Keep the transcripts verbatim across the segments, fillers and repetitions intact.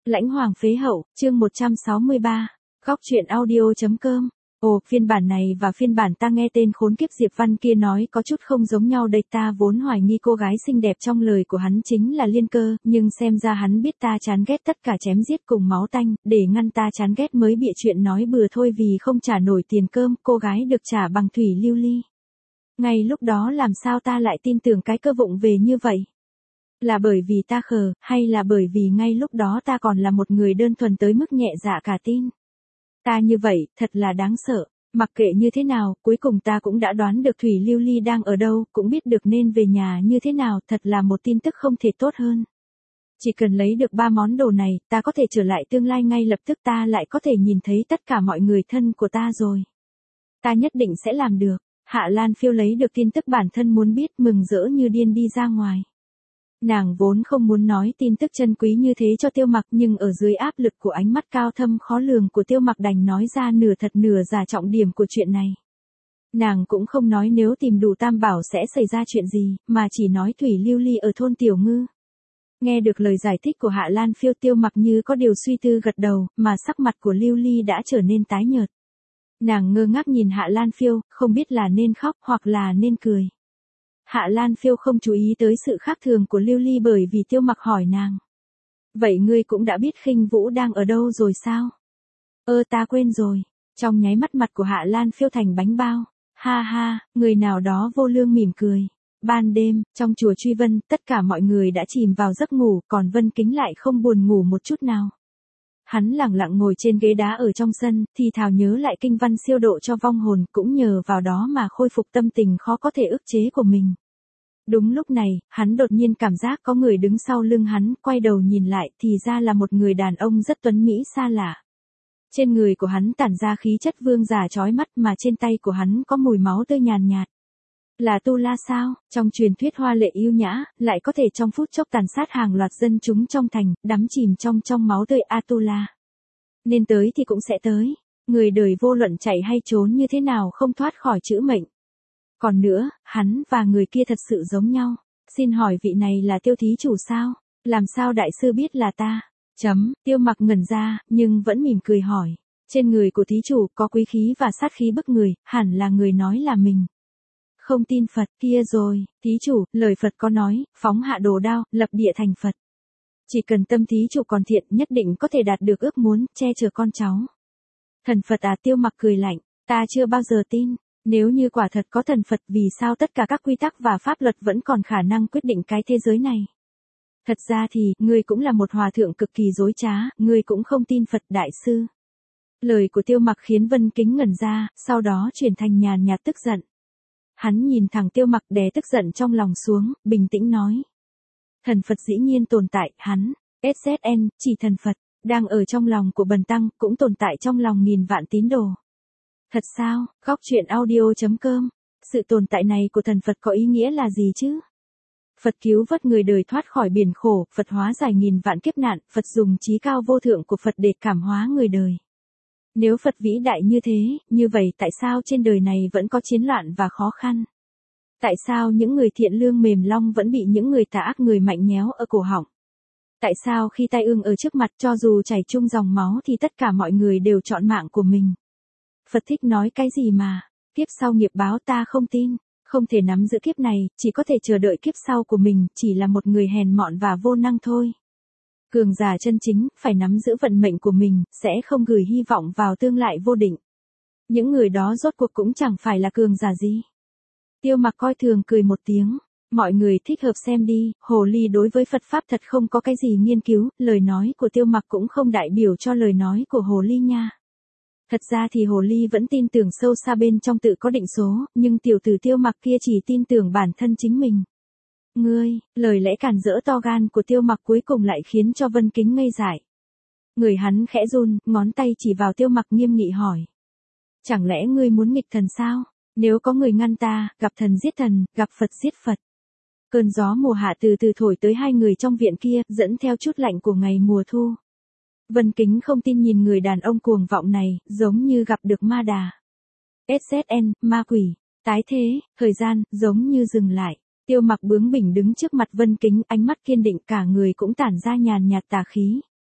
Lãnh Hoàng phế hậu, chương một trăm sáu mươi ba. Góc truyện audio.com. Ồ, phiên bản này và phiên bản ta nghe tên khốn kiếp Diệp Văn kia nói có chút không giống nhau đây, ta vốn hoài nghi cô gái xinh đẹp trong lời của hắn chính là Liên Cơ, nhưng xem ra hắn biết ta chán ghét tất cả chém giết cùng máu tanh, để ngăn ta chán ghét mới bịa chuyện nói bừa thôi vì không trả nổi tiền cơm, cô gái được trả bằng thủy lưu ly. Ngay lúc đó làm sao ta lại tin tưởng cái cơ vụng về như vậy? Là bởi vì ta khờ, hay là bởi vì ngay lúc đó ta còn là một người đơn thuần tới mức nhẹ dạ cả tin? Ta như vậy, thật là đáng sợ. Mặc kệ như thế nào, cuối cùng ta cũng đã đoán được Thủy Lưu Ly đang ở đâu, cũng biết được nên về nhà như thế nào, thật là một tin tức không thể tốt hơn. Chỉ cần lấy được ba món đồ này, ta có thể trở lại tương lai ngay lập tức, ta lại có thể nhìn thấy tất cả mọi người thân của ta rồi. Ta nhất định sẽ làm được. Hạ Lan Phiêu lấy được tin tức bản thân muốn biết, mừng rỡ như điên đi ra ngoài. Nàng vốn không muốn nói tin tức chân quý như thế cho Tiêu Mặc, nhưng ở dưới áp lực của ánh mắt cao thâm khó lường của Tiêu Mặc đành nói ra nửa thật nửa giả trọng điểm của chuyện này. Nàng cũng không nói nếu tìm đủ tam bảo sẽ xảy ra chuyện gì, mà chỉ nói Thủy Lưu Ly ở thôn Tiểu Ngư. Nghe được lời giải thích của Hạ Lan Phiêu, Tiêu Mặc như có điều suy tư gật đầu, mà sắc mặt của Lưu Ly đã trở nên tái nhợt. Nàng ngơ ngác nhìn Hạ Lan Phiêu, không biết là nên khóc hoặc là nên cười. Hạ Lan Phiêu không chú ý tới sự khác thường của Lưu Ly bởi vì Tiêu Mặc hỏi nàng. Vậy ngươi cũng đã biết Khinh Vũ đang ở đâu rồi sao? Ơ ta quên rồi. Trong nháy mắt mặt của Hạ Lan Phiêu thành bánh bao. Ha ha, người nào đó vô lương mỉm cười. Ban đêm, trong chùa Truy Vân, tất cả mọi người đã chìm vào giấc ngủ, còn Vân Kính lại không buồn ngủ một chút nào. Hắn lẳng lặng ngồi trên ghế đá ở trong sân, thì thào nhớ lại kinh văn siêu độ cho vong hồn, cũng nhờ vào đó mà khôi phục tâm tình khó có thể ức chế của mình. Đúng lúc này, hắn đột nhiên cảm giác có người đứng sau lưng hắn, quay đầu nhìn lại thì ra là một người đàn ông rất tuấn mỹ xa lạ. Trên người của hắn tản ra khí chất vương giả chói mắt, mà trên tay của hắn có mùi máu tươi nhàn nhạt. Là Tu La sao? Trong truyền thuyết hoa lệ yêu nhã, lại có thể trong phút chốc tàn sát hàng loạt dân chúng trong thành, đắm chìm trong trong máu tươi Atula. Nên tới thì cũng sẽ tới. Người đời vô luận chạy hay trốn như thế nào không thoát khỏi chữ mệnh. Còn nữa, hắn và người kia thật sự giống nhau. Xin hỏi vị này là Tiêu thí chủ sao? Làm sao đại sư biết là ta? Chấm, Tiêu Mặc ngẩn ra, nhưng vẫn mỉm cười hỏi. Trên người của thí chủ có quý khí và sát khí bức người, hẳn là người nói là mình. Không tin Phật, kia rồi, thí chủ, lời Phật có nói, phóng hạ đồ đao, lập địa thành Phật. Chỉ cần tâm thí chủ còn thiện, nhất định có thể đạt được ước muốn, che chở con cháu. Thần Phật à? Tiêu Mặc cười lạnh, ta chưa bao giờ tin. Nếu như quả thật có thần Phật, vì sao tất cả các quy tắc và pháp luật vẫn còn khả năng quyết định cái thế giới này? Thật ra thì, ngươi cũng là một hòa thượng cực kỳ dối trá, ngươi cũng không tin Phật đại sư. Lời của Tiêu Mặc khiến Vân Kính ngẩn ra, sau đó chuyển thành nhàn nhạt tức giận. Hắn nhìn thẳng Tiêu Mặc đè tức giận trong lòng xuống, bình tĩnh nói. Thần Phật dĩ nhiên tồn tại, hắn, ét zét en, chỉ thần Phật, đang ở trong lòng của Bần Tăng, cũng tồn tại trong lòng nghìn vạn tín đồ. Thật sao? Góc truyện audio.com. Sự tồn tại này của thần Phật có ý nghĩa là gì chứ? Phật cứu vớt người đời thoát khỏi biển khổ, Phật hóa giải nghìn vạn kiếp nạn, Phật dùng trí cao vô thượng của Phật để cảm hóa người đời. Nếu Phật vĩ đại như thế, như vậy tại sao trên đời này vẫn có chiến loạn và khó khăn? Tại sao những người thiện lương mềm long vẫn bị những người tà ác người mạnh nhéo ở cổ họng? Tại sao khi tai ương ở trước mặt, cho dù chảy chung dòng máu thì tất cả mọi người đều chọn mạng của mình? Phật thích nói cái gì mà, kiếp sau nghiệp báo ta không tin, không thể nắm giữ kiếp này, chỉ có thể chờ đợi kiếp sau của mình, chỉ là một người hèn mọn và vô năng thôi. Cường giả chân chính, phải nắm giữ vận mệnh của mình, sẽ không gửi hy vọng vào tương lai vô định. Những người đó rốt cuộc cũng chẳng phải là cường giả gì. Tiêu Mặc coi thường cười một tiếng, mọi người thích hợp xem đi, hồ ly đối với Phật Pháp thật không có cái gì nghiên cứu, lời nói của Tiêu Mặc cũng không đại biểu cho lời nói của hồ ly nha. Thật ra thì hồ ly vẫn tin tưởng sâu xa bên trong tự có định số, nhưng tiểu tử Tiêu Mặc kia chỉ tin tưởng bản thân chính mình. Ngươi, lời lẽ cản rỡ to gan của Tiêu Mặc cuối cùng lại khiến cho Vân Kính ngây dại. Người hắn khẽ run, ngón tay chỉ vào Tiêu Mặc nghiêm nghị hỏi. Chẳng lẽ ngươi muốn nghịch thần sao? Nếu có người ngăn ta, gặp thần giết thần, gặp Phật giết Phật. Cơn gió mùa hạ từ từ thổi tới hai người trong viện kia, dẫn theo chút lạnh của ngày mùa thu. Vân Kính không tin nhìn người đàn ông cuồng vọng này, giống như gặp được ma đà. ét zét en, ma quỷ, tái thế, thời gian, giống như dừng lại. Tiêu Mặc bướng bỉnh đứng trước mặt Vân Kính, ánh mắt kiên định, cả người cũng tản ra nhàn nhạt tà khí.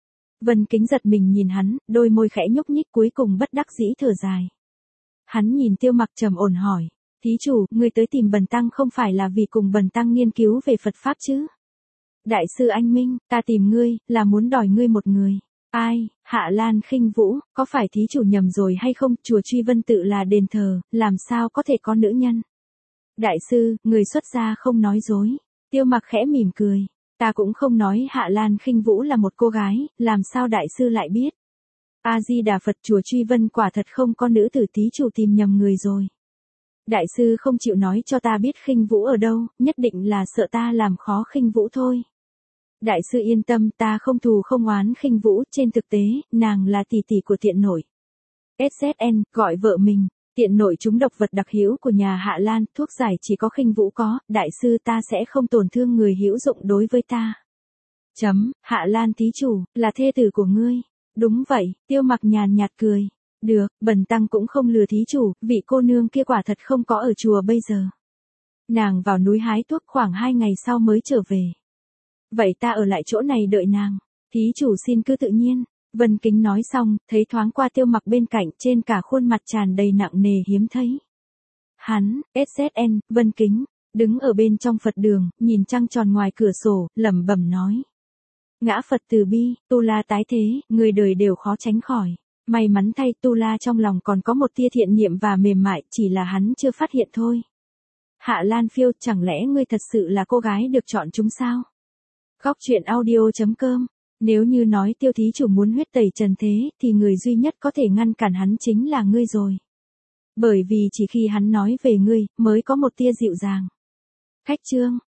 Vân Kính giật mình nhìn hắn, đôi môi khẽ nhúc nhích cuối cùng bất đắc dĩ thở dài. Hắn nhìn Tiêu Mặc trầm ổn hỏi, thí chủ, ngươi tới tìm Bần Tăng không phải là vì cùng Bần Tăng nghiên cứu về Phật Pháp chứ? Đại sư anh Minh, ta tìm ngươi, là muốn đòi ngươi một người. Ai, Hạ Lan Khinh Vũ, có phải thí chủ nhầm rồi hay không? Chùa Truy Vân tự là đền thờ, làm sao có thể có nữ nhân? Đại sư, người xuất gia không nói dối. Tiêu Mặc khẽ mỉm cười. Ta cũng không nói Hạ Lan Khinh Vũ là một cô gái, làm sao đại sư lại biết? A-di-đà Phật, chùa Truy Vân quả thật không có nữ tử, thí chủ tìm nhầm người rồi. Đại sư không chịu nói cho ta biết Khinh Vũ ở đâu, nhất định là sợ ta làm khó Khinh Vũ thôi. Đại sư yên tâm, ta không thù không oán Khinh Vũ, trên thực tế, nàng là tỷ tỷ của Tiện Nội. ét zét en, gọi vợ mình, Tiện Nội trúng độc vật đặc hữu của nhà Hạ Lan, thuốc giải chỉ có Khinh Vũ có, đại sư ta sẽ không tổn thương người hữu dụng đối với ta. Chấm, Hạ Lan thí chủ, là thê tử của ngươi. Đúng vậy, Tiêu Mặc nhàn nhạt cười. Được, Bần Tăng cũng không lừa thí chủ, vị cô nương kia quả thật không có ở chùa bây giờ. Nàng vào núi hái thuốc khoảng hai ngày sau mới trở về. Vậy ta ở lại chỗ này đợi nàng. Thí chủ xin cứ tự nhiên. Vân Kính nói xong, thấy thoáng qua Tiêu Mặc bên cạnh, trên cả khuôn mặt tràn đầy nặng nề hiếm thấy. Hắn, ét zét en, Vân Kính, đứng ở bên trong Phật đường, nhìn trăng tròn ngoài cửa sổ, lẩm bẩm nói. Ngã Phật từ bi, Tu La tái thế, người đời đều khó tránh khỏi. May mắn thay, Tu La trong lòng còn có một tia thiện niệm và mềm mại, chỉ là hắn chưa phát hiện thôi. Hạ Lan Phiêu, chẳng lẽ ngươi thật sự là cô gái được chọn chúng sao? Góc truyện audio chấm com. Nếu như nói Tiêu thí chủ muốn huyết tẩy trần thế, thì người duy nhất có thể ngăn cản hắn chính là ngươi rồi. Bởi vì chỉ khi hắn nói về ngươi, mới có một tia dịu dàng. Khách chương.